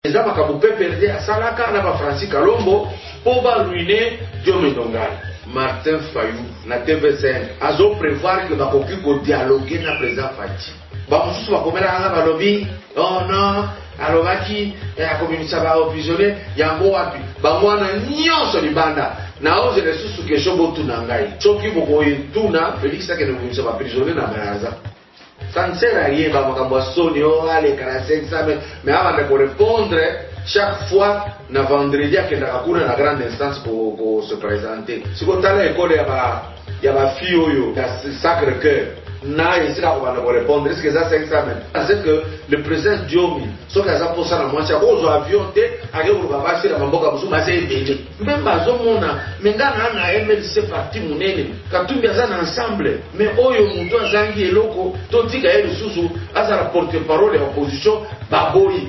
Les gens qui ont perdu à Salaka, na Francis Kalombo, pour ruiner Diomé Ndongala. Martin Fayou, na TV5, a prévoir que va dialoguer na président Fati. Bah, on se va comme là, on va lobby. Oh non, alors qui a communiqué ça va prisonnier, yango wapi. Bah moi na nyonso libanda. Na oze les sous que chobo tu nangai. Choki boko tuna, Félix a que ne communique ça va prisonnier na baraza. Ça ne sert à rien, bah moi comme Sony, oh allez, 45 ça, mais avant de répondre, chaque fois, na vendredi, à la grande instance pour se présenter. Si vous allez à l'école, il y a ma fille, il y a Sacré-Cœur. Na ici là on va répondre. Est-ce que ça c'est examen? C'est que le président Diomi, sauf que ça pour ça la moitié, aux avions, à vous va passer la mamboka vous c'est bien. Même pas au monde, mais gars na MLC parti munene, quand tout bien ça ensemble. Mais oyo muto azangi eloko, to tika ele susu, asa la porte-parole de l'opposition, baboyi.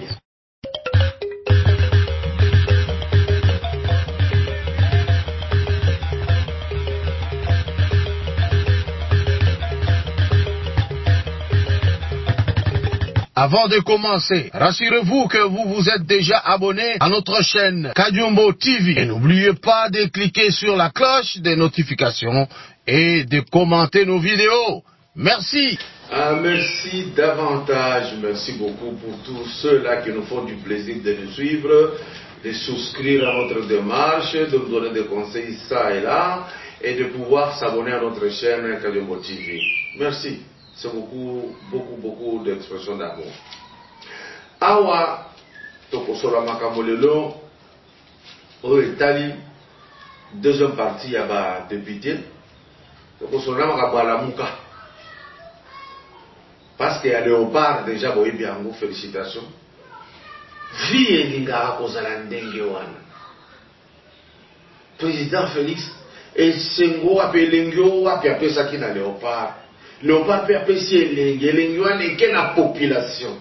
Avant de commencer, rassurez-vous que vous vous êtes déjà abonné à notre chaîne Kadiombo TV. Et n'oubliez pas de cliquer sur la cloche des notifications et de commenter nos vidéos. Merci. Merci davantage. Merci beaucoup pour tous ceux-là qui nous font du plaisir de nous suivre, de souscrire à notre démarche, de nous donner des conseils ça et là, et de pouvoir s'abonner à notre chaîne Kadiombo TV. Merci. C'est beaucoup d'expressions d'amour. Awa, tokosola makamolelo, au Italie, deuxième partie, il y a des députés. Tokosola makamolamuka. Parce qu'il y a Léopard, déjà, boye biango, félicitations. Vie et linga kozala ndenge wana. Président Félix, et Sengo apelengyo api apesa ki na Léopard. Léopard peut apprécier les gens qui la population.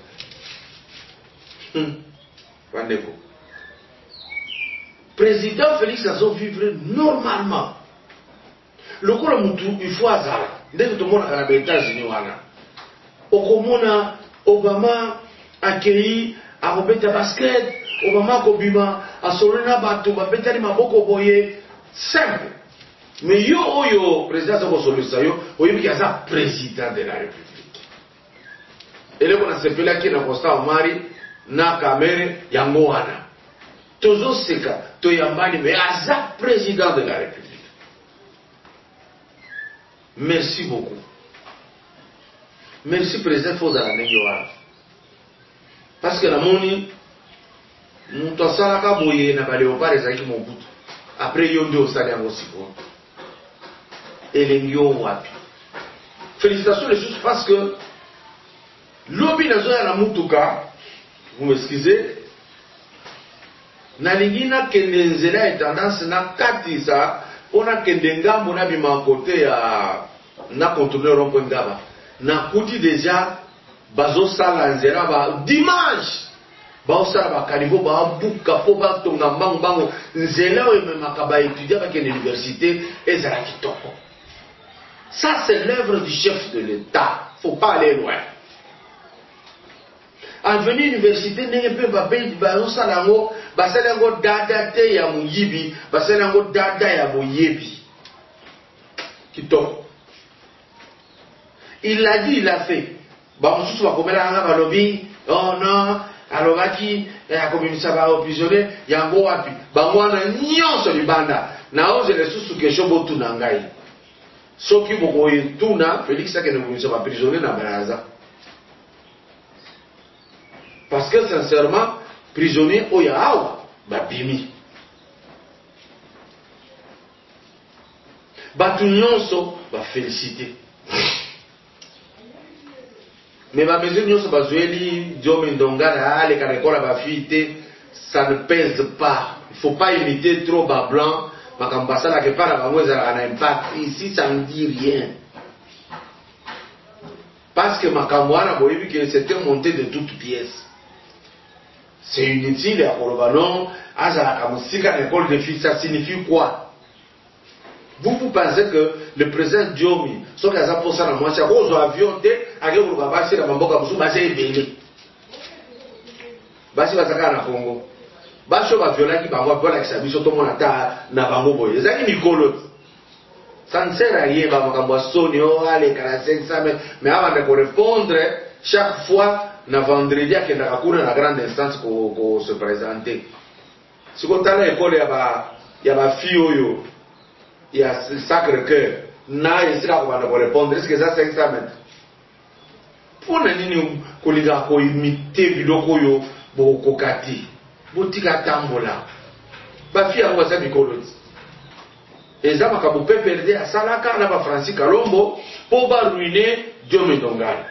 Président Félix a vivre normalement. Le coup il faut hasard. Dès que tout le monde a les États-Unis, Okomona Obama accueilli à Robeta Basket, Obama Kobima à Solena Bato, Babetani Maboko Boye, simple. Mais yo, président Solusayo, il y a président de la République. Et là, on a s'appelé là qui est Costa Omari, na Kamere, Yangoana. Toujours c'est que, tu Yambani, mais Aza président de la République. Merci beaucoup. Merci président Fozala Nengoana. Parce que la moni, nous t'en salaka boye na Léopard et Zaki Mobutu. Après, yondi au stade aussi. Et les lions wapi. Félicitations les choses parce que l'obi na zoya na mutuka, vous m'excusez, na lingina kende nzela et tendance na katisa, on a kende ngambo na bima côté ya na contrôleur rond-point ngaba. Na kuti déjà bazo sala nzela ba dimanche. Ba osala ba kalibo ba buka po ba tonga mbango nzela we memaka ba étudiant ba kende université ezala kitoko. Ça, c'est l'œuvre du chef de l'État. Il ne faut pas aller loin. En venir à l'université, n'est pas basalango dada te ya muyibi, basalango dada ya muyibi. Kitoko. Il l'a dit, il l'a fait. Bah, on se voit comme là, on va lobby. Oh non, alors qui a communiqué ça va emprisonner, yango wapi. Bah, moi, on a nyonso libanda. Na ose les sous que chobo tu nangai. Ceux qui vont tout na, Félix a que nous sommes prisonniers dans Baraza. Parce que sincèrement, prisonnier au Yahawa, Babimi. Batunyonso, va féliciter. Mais ma maison nyonso bazueli, Diomé Ndongala, les Karekola bafite, ça ne pèse pas. Il ne faut pas imiter trop bas blanc. Ici, ça ne dit rien. Parce que Makamwana, que c'était monté de toutes pièces. C'est inutile à Kolobanon, à l'école de filles, ça signifie quoi? Vous pensez que le président Diomi, sauf qu'à ça pour ça, moi, c'est aux avions, à Kolobanon, c'est la Mamboka, c'est basi bazaka na Congo baso ba violaki bango ba la kisabiso to mona ta na bango boye ezaki mikolo ça ne sert à rien ba makambo soni o ale 45 mais avant de répondre chaque fois na vendredi akenda kuna na grande instance ko se présenter siko tala école ya ba fille oyo ya Sacré Cœur na esika ko banda ko répondre est-ce que ça 500 mètres pour nini kolinga ko imiter biloko yo bokokati botika tambola ba fille yango baza mikolo eza makambo pe perde asalaka na ba Francis Kalombo po ba ruiner Diomi Ndongala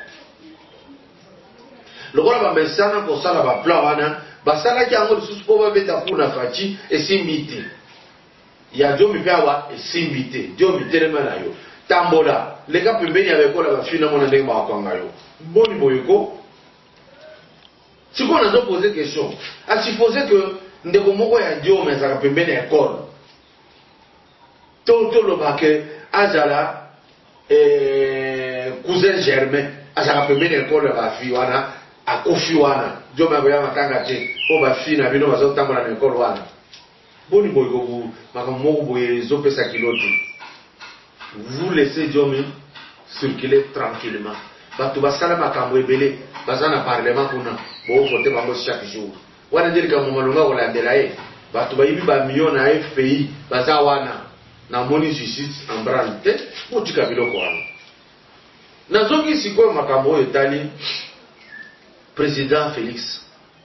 lokola bamesana kosala baplan wana basalaki yango lisusu po babeta mpuna faci esimbi te ya Diomi mpe awa esimbi te Diomi telema na yo tambola leka pembeni ya bekola bafii na mona ndenge bawakwanga yo boni boyeko sikoyo nazopose question asupose ke ndeko moko ya Diomi azalaka pembeni ya ekole toloba ke azala cousin Germain azalaka pembeni ya ekole ya bafii wana akofi wana Diomi akoya matanga te po bafii na bino bazotambola na ekole wana boni boyeko makambo moko boye ezopesa kilote vous laissez Diomi circuler tranquillement bato basala makambo ebele baza na parlement kuna bovote bango chaque jour wana ndiri likambo malonga kolandela ye bato bayibi bamillion na FPI baza wana na moni justice en branle te botika biloko wana nazongi sikoyo makambo oyo etali président Félix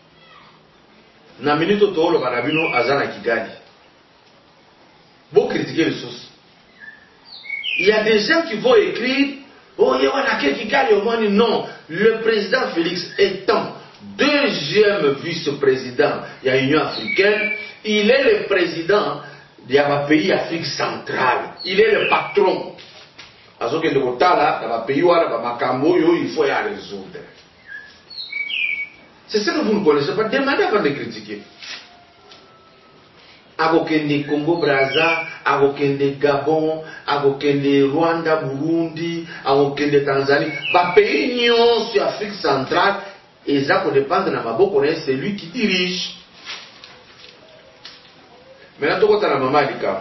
na minute tooloba na bino aza na Kigali critiquer les sources. Il y a des gens qui vont écrire oh il y a Kigali au moins non, le président Félix étant deuxième vice-président de l'Union africaine, il est le président d'un pays Afrique centrale, il est le patron. Alors que le Kotala, dans le pays où il faut y résoudre. C'est ça que vous ne connaissez pas. Demandez avant de critiquer. Agokende Congo Brazza, agokende Gabon, agokende Rwanda, Burundi, agokende Tanzanie. Ba pays nyonso sur Afrique centrale, et ça qu'on dépend de Namaboko, c'est lui qui dirige. Maintenant, tout le monde a maman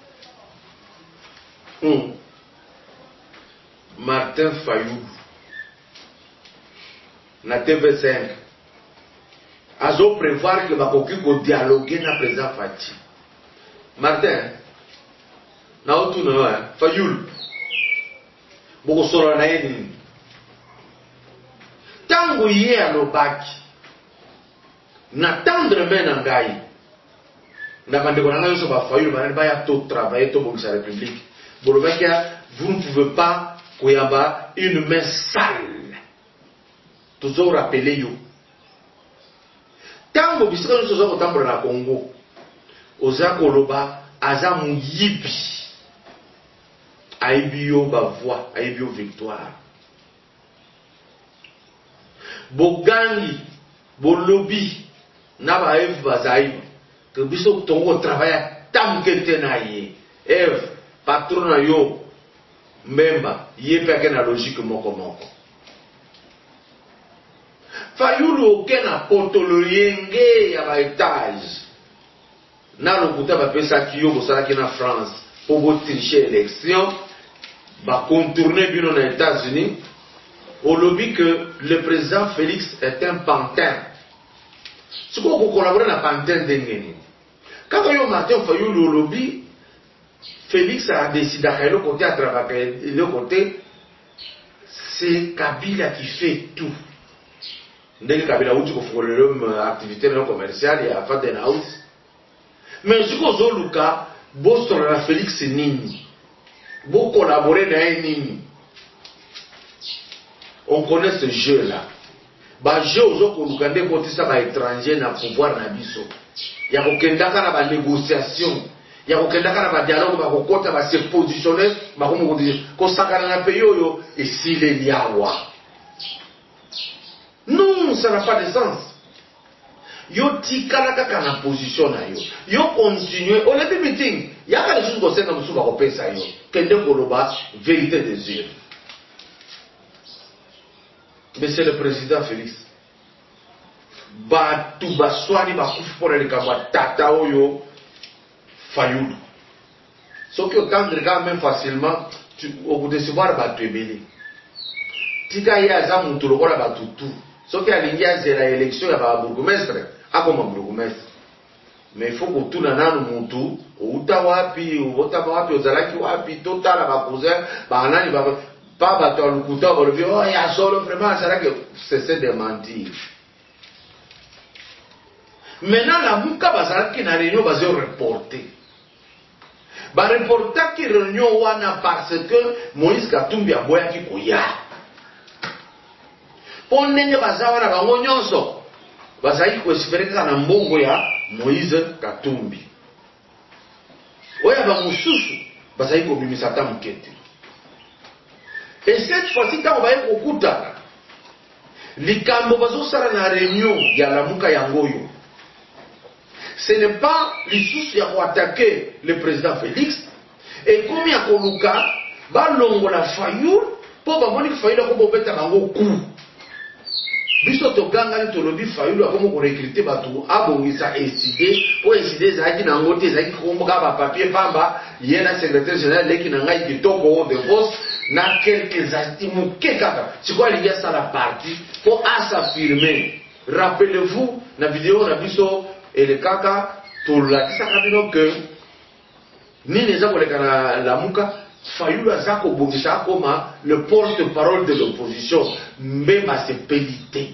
Martin Fayou, na TV5, azo prévoir que bakoki ko dialoguer na président Fati. Martin, na otu na Fayou, boko solo na yeni. Tango ye alobaki, na tendre main na ngai. Na bandeko na ngai so ba Fayou ba ya to travailler to bongisa République. Bolobakia, vous ne pouvez pas koyamba une main sale. Toujours rappeler yo. Tango bisika nous sommes au temple na Congo. Oza koloba aza muyibi. Aibio ba voix, aibio victoire. Bogangi, bolobi na ba Eve bazaïba. Que biso tongo travailler tamkete na ye. Eve patron na yo memba yepeke na logique moko. Fayulu okena potoloyenge ya ba étage. Na lokuta ba pesa kiyo bosala na France pour bo tricher élection, ba contourner bino na États-Unis. Au lobby que le président Félix est un pantin. Ce qu'on peut collaborer na pantin d'engeni. Quand yo Martin Fayulu au lobby, Félix a décidé à le côté à travailler, le côté, c'est Kabila qui fait tout. Dès que Kabila a dit qu'il faut l'homme activité commerciale et à Faden House. Mais ce qu'on a lu, Boston a Félix Nini. Vous collaborez dans un Nini. On connaît ce jeu-là. Le jeu aux étrangers n'a pouvoir na biso. Il y a aucune négociation. Il y a aucun dialogue, il va se positionner, il va se pays et s'il est liawa. Non, ça n'a pas de sens. Yo tikala kaka na position na yo. Yo continue. On a des meetings. Il y a des choses qui sont dans le pays. Kende koloba, vérité des yeux. Mais c'est le président Félix. batu baswani bakufi pona likambo tata oyo Fayulu. Sauf que quand tu regardes même facilement, au bout de ce voir batu ebele. Tika ya za mutu lokola batu tu. Sauf que alingia zela élection ya ba bourgmestre, akoma bourgmestre. Mais il faut que tout nanu mutu, uta wapi, uta wapi, ozalaki wapi, totala ba cousin, ba nani ba pas batu alukuta ba levi, oh ya solo vraiment ça là que c'est de mentir. Maintenant la muka bazalaki na réunion bazo reporter. Ba reporter ki réunion wana parce que Moïse Katumbi aboyaki koya. Po ndenge bazawa na bango nyonso bazali ko espérer na mbongo ya Moïse Katumbi. Oya ba mususu bazali ko bimisa ta mukete. Et cette fois-ci quand on va kokuta likambo bazo sala na réunion ya lamuka ya ngoyo. Ce n'est pas l'issue à attaquer le président Félix. Et comme il y a Koluka, balongo la Fayoul, pour que Fayoul a comme bête à coup. Biso to ganga ni to lobi Fayoul a comme recruter batou abongisa décidé pour décider zaki na ngote zaki komboka ba papier pamba yena secrétaire général leki na ngai kitoko de boss na quelques atimu kekaka. C'est quoi il y a ça la partie pour s'affirmer. Rappelez-vous la vidéo na biso et le kaka, tout la disakabino que ni les gens qui la muka, Fayulu Azako Bongisa Koma, le porte-parole de l'opposition, même à ses pélités.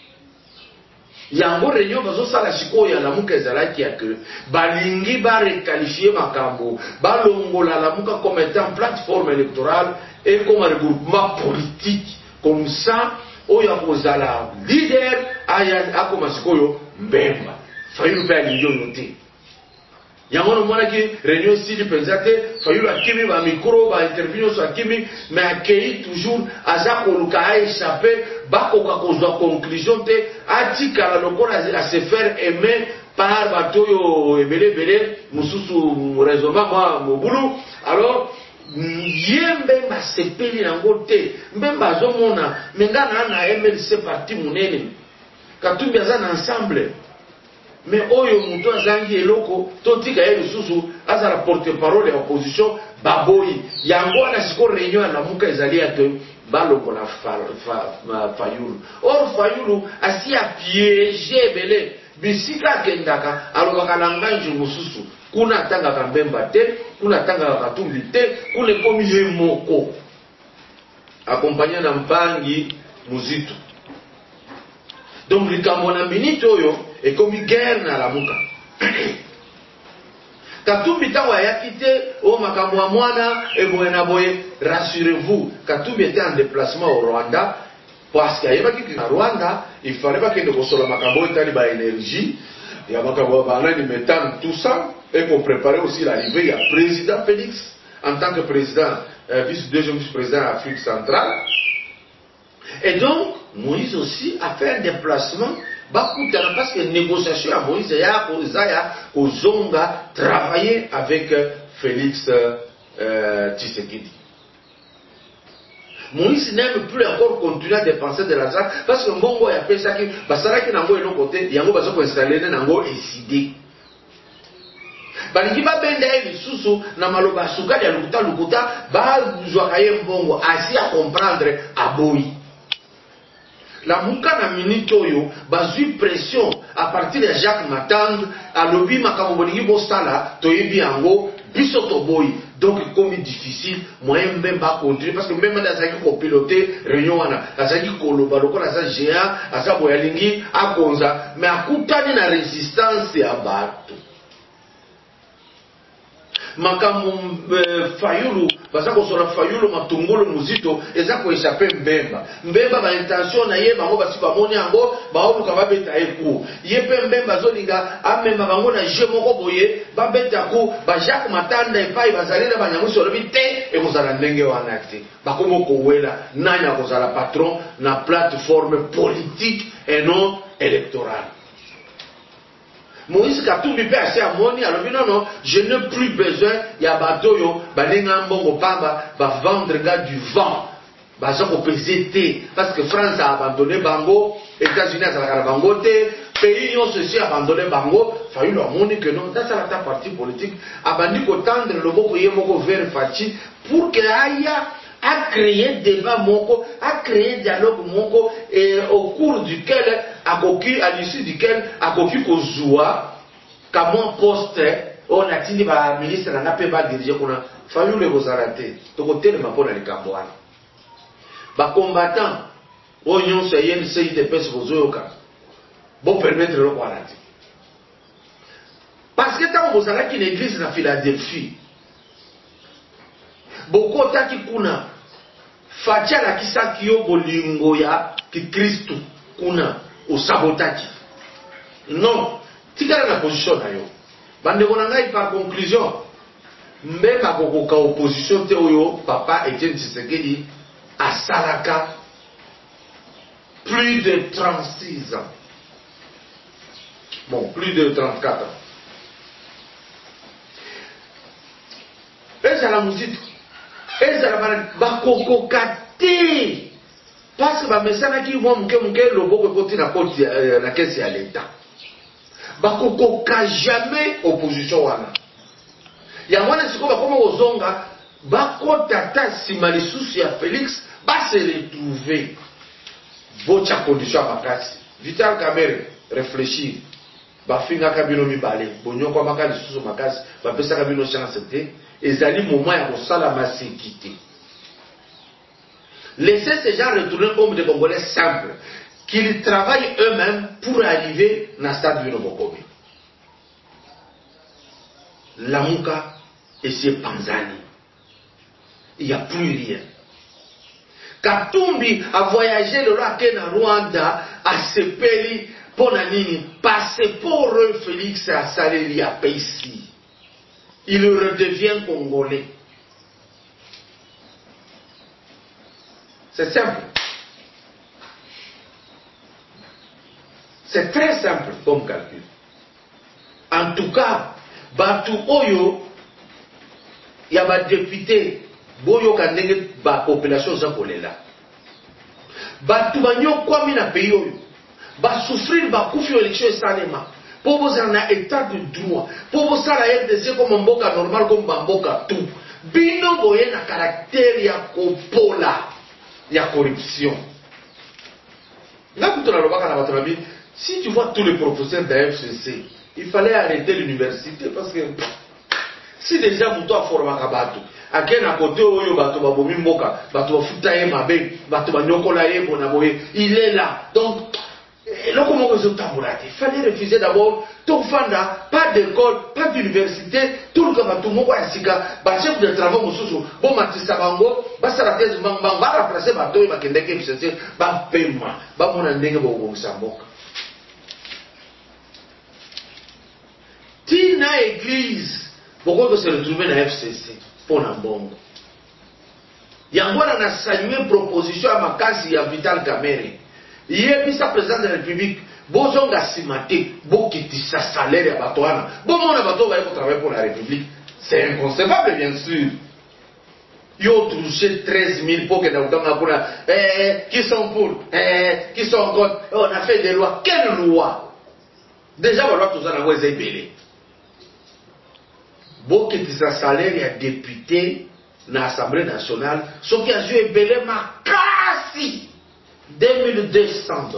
Yango réunion bazo sala shiko ya lamuka ezalaki ya que balingi ba requalifier makambo, balongola lamuka comme étant plateforme électorale et comme un regroupement politique. Comme ça, oya kozala leader aya akoma shikoyo mbemba. Fayulu pa linjo noté. Yango mona ki réunion si du présenté, Fayulu akimi ba micro ba interview so akimi mais accueilli toujours aza koluka a échappé ba koka kozwa conclusion te atika la lokola à se faire aimer par batoyo ebele mususu raisonnement moi mobulu. Alors yembe ma sepeli nango te mbemba zomona mengana na MLC parti munene Katumbi azana ensemble. Mais oyo muto azangi eloko totika ye lususu aza la porte-parole ya opposition baboyi yango na siko réunion ya lamuka ezali ya te balongo la Fayulu. Or Fayulu asi a piégé belé bisika kendaka alobaka na nganji mususu kuna tanga kambemba te kuna tanga Katumbi te kuna komi ye moko accompagné na mpangi muzitu. Donc likambo na minute oyo et comme guerre na la muka. Katumbi tawa yakite o makambo ya mwana e boyena boye rassurez-vous Katumbi était en déplacement au Rwanda parce qu'il y avait qui na Rwanda il fallait pas que de kosola makambo etali ba énergie ya makambo ba na ni méthane tout ça et pour préparer aussi l'arrivée ya président Félix en tant que président deuxième vice-président Afrique centrale. Et donc Moïse aussi a fait un déplacement parce que négociation à Moïse Kozonga travailler avec Félix Tshisekedi. Moïse n'aime plus encore continuer à dépenser de l'argent parce que Mbongo a fait ça qui basara qui nango eno côté yango baso ko installer nango ECD. Balingi ba benda e lisusu na maloba suka ya lukuta ba zwa kaye Mbongo asi à comprendre aboyi. La muka na minute oyo bazui pression à partir de Jacques Matang à lobby makambo bolingi bosala toyebi yango biso toboyi donc comme difficile moyen même pas continuer parce que même azaki ko piloter réunion wana azaki ko loba lokola za géant asa boyalingi akonza mais akutani na résistance ya bato makambo Fayulu baza kosola Fayulu matungulu muzito eza ko échapper mbemba ba intention na ye bango basi bamoni yango baoluka babeta eku ye pe mbemba zolinga amema bango na je moko boye babeta ku ba Jacques Matanda epai bazalina banyamuso lobi te e kozala ndenge wana te bakomo kowela nani akozala patron na plateforme politique et non électorale. Moïse Katumbi pe assez amoni alobi non je n'ai plus besoin ya batoyo balinga mbongo pamba ba vendre gars du vent baza ko peser te parce que France a abandonné bango, États-Unis a la bango te, pays ont ceci abandonné bango failli leur montrer que non dans la partie politique abandi ko tendre le boko yemoko vers Fachi pour que aya a créé débat moko a créé dialogue moko et au cours duquel akoki à l'issue duquel akoki kozua comment poste on a tini ba ministre na pe ba diriger kuna failli le bozalate to côté le mapona le kamboana ba combattant onyon se yen se IDPS bozoyoka bon permettre le quoi parce que tant vous allez qu'une église na Philadelphie beaucoup taki kuna fatia la kisaki yo bolingo ya ki Kristo kuna o sabotaki non tika na position na yo bande kona ngai par conclusion même akokoka opposition te oyo papa Etienne Tshisekedi asalaka plus de 36 ans. Bon, plus de 34 ans. Et ça la musique. Et ça la bakoko kate. Parce que bamesana ki mwa mke lobo côté na caisse ya l'État. Bakoko ka jamais opposition wana. Ya mwana siko bakoma ozonga bakota ta simalisusu ya Félix ba se retrouver. Bocha condition makasi. Vital Kamerhe réfléchir. Bafinga kabino mibale. Bonyoko makali susu makasi. Bapesa kabino chance te. Ezali moment ya kosala masekité. Laissez ces gens retourner comme des Congolais simples. Qu'ils travaillent eux-mêmes pour arriver dans le stade de Bokobi. Lamuka et c'est Panzani. Il n'y a plus rien. Katumbi a voyagé le roi Kena Rwanda à Sepeli pour Nanini. Passeport Félix à Saléli à Paissi. Il redevient congolais. C'est simple. C'est très simple comme calcul. En tout cas, Batu Oyo, il y a des députés. Boyo kandenge ba population za kolela batu banyo kwami na pays oyo ba souffrir ba kufi élection esalema po bozala na état de droit po bosala RDC comme mboka normal comme mboka tout bino boye na caractère ya kopola ya corruption là kuto na lobaka na bato si tu vois tous les professeurs de FCC il fallait arrêter l'université parce que si déjà muto a forma kabato akena côté oyo bato babomi mboka bato bafuta ye mabe bato banyokola ye bona boye il est là donc loko moko zotambola te il fallait refuser d'abord tout fanda pas d'école pas d'université tout le bato moko ya sika ba chef de travaux mosusu bon matisa bango basala thèse mbang ba remplacer bato oyo bakendeke FCC ba pema ba mona ndenge bobongisa mboka tina église pourquoi se retrouver dans FCC pour Nambongo. Yangwana na salué proposition à makasi ya Vital Kamerhe. Yebisa président de la République, bozonga simate, bokitisa salaire ya batoana. Bon mona bato va travailler pour la République. C'est inconcevable bien sûr. Yo touché 13 000 pour que qui sont pour, qui sont contre. On a fait des lois. Quelle loi? Déjà, on va tout ça dans les épilés. Bokitisa salaire ya député na l'Assemblée nationale, ce qui a joué belé makasi $2,200.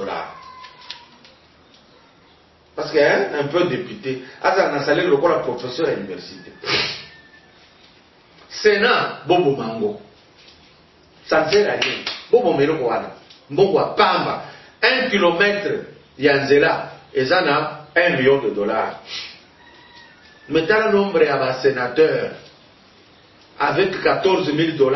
Parce qu'un peu député, asa na salaire le la professeur à l'université. Sénat, bobo mango. Ça ne sert à rien. Bobo mero wana. Mbongo pamba. 1 kilomètre yanzela. Ezana $1 million. Mettons le nombre à sénateur avec $14 000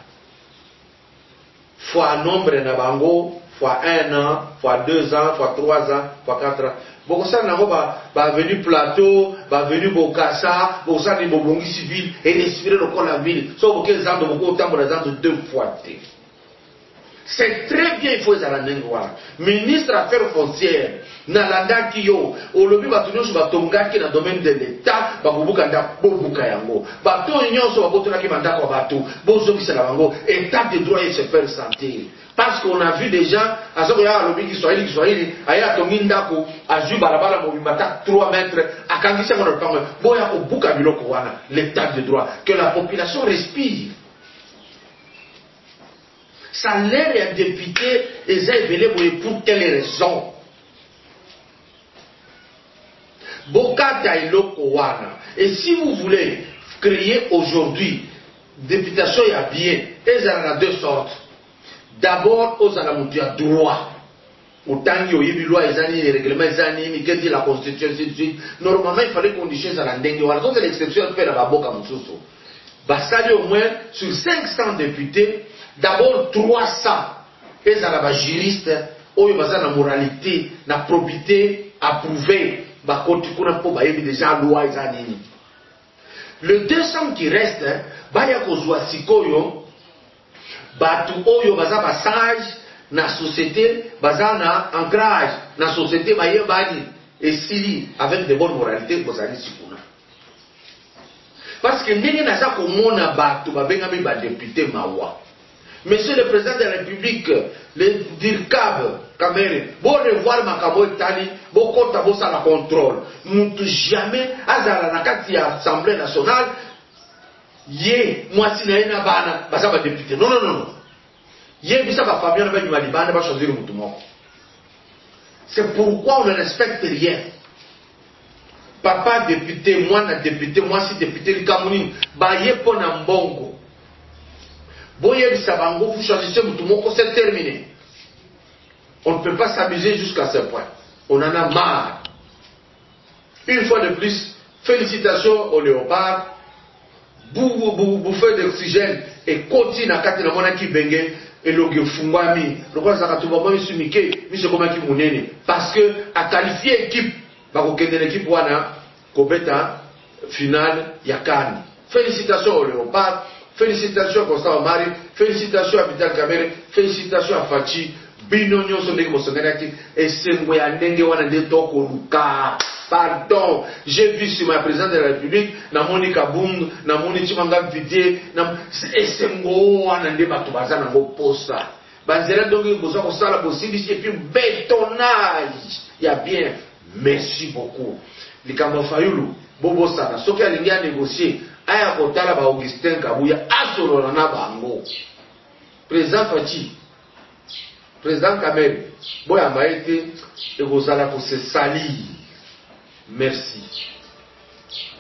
fois nombre na bango fois 1 an fois 2 ans fois 3 ans fois 4 ans. Bon ça nango ba venu plateau ba venu Bokassa bon ça ni bobongi civil et respirer le corps la ville so boké zando boko tambo na zando 2 fois. C'est très bien, il faut les ministre affaires foncières, Nalanda Kiyo, Olobi Batunyo Batonga qui est dans le domaine de l'État, Babubukanda Bobuka Yango, Baton Union sur Babotonaki Mandako Batou, Bozoki Salavango, État de droit et se faire santé. Parce qu'on a vu des gens, à ce moment-là, à l'obéi Kiswahili, à Tongindako, à Jubarabala, Mobimata, 3 mètres, à Kangisa, Boya, au Bukabilo Kowana, l'état de droit, que la population respire. Ça l'air est député, et ça est pour quelle raison? Bokata Iloko Wana. Et si vous voulez créer aujourd'hui, députation y a bien, et en a 2 sortes. D'abord, aux alamoutis à droit. Autant qu'il y a des lois, les règlements, les dit la constitution, ainsi de suite. Normalement, il fallait conditionner ça dans dengue. Voilà, donc l'exception fait la boca Moussoso. Basali au moins, sur 500 députés, d'abord 300. Et ça va juriste, où il y a la moralité, la probité, approuvé. Déjà loi le 200 qui reste, baya kozwa sikoyo, batu oyo baza basage na société, baza na ancrage na société baye bani et sili avec de bonnes moralités bozali sikuna. Parce que ndenge naza komona batu babengami ba député mawa. Monsieur le Président de la République, le DIRCAB, Kamere, bon revoir Makabo Tali, bon kota bosa la contrôle. Nous jamais, azala na kati ya Assemblée nationale, ye, moi si na ena bana, basa ba député. Non, non, non, non. Ye, bisa ba famille, on va y malibane, va choisir le moutoumon. C'est pourquoi on ne respecte rien. Papa député, moi si député, le Cameroun, ba ye pona mbongo. Boye Bisabango, vous choisissez Moutoumoko, c'est terminé. On ne peut pas s'amuser jusqu'à ce point. On en a marre. Une fois de plus, félicitations au léopard. Bouffeur d'oxygène et continue à Katina Monaki Bengue et le Fungwami. Le roi Zakatouba Missumike, Missokomaki Mounene. Parce que à qualifier l'équipe, l'équipe Wana, Kobeta, finale, Yakan. Félicitations au léopard. Félicitations à Constant Omari, félicitations à Vital Kamere, félicitations à Fachi, Binonyo Sondegi Mosonganaki, et Sengoyandenge Wanande Tokoluka. Pardon, j'ai vu sur ma présidente de la République, Namoni Kabung, Namoni Chimanga Vidé, et Sengo Wanande Batubaza Nango Posa. Banzera donc besoin de ça la possible, et puis bétonnage. Il y a bien, merci beaucoup. Les Kamofayulu, Bobo Sana, ce qui a lié à négocier. Aya kotala ba Augustin Kabuya asolola na bango. Président Fachi, président Kamere, boya maete ekozala ko se salir. Merci.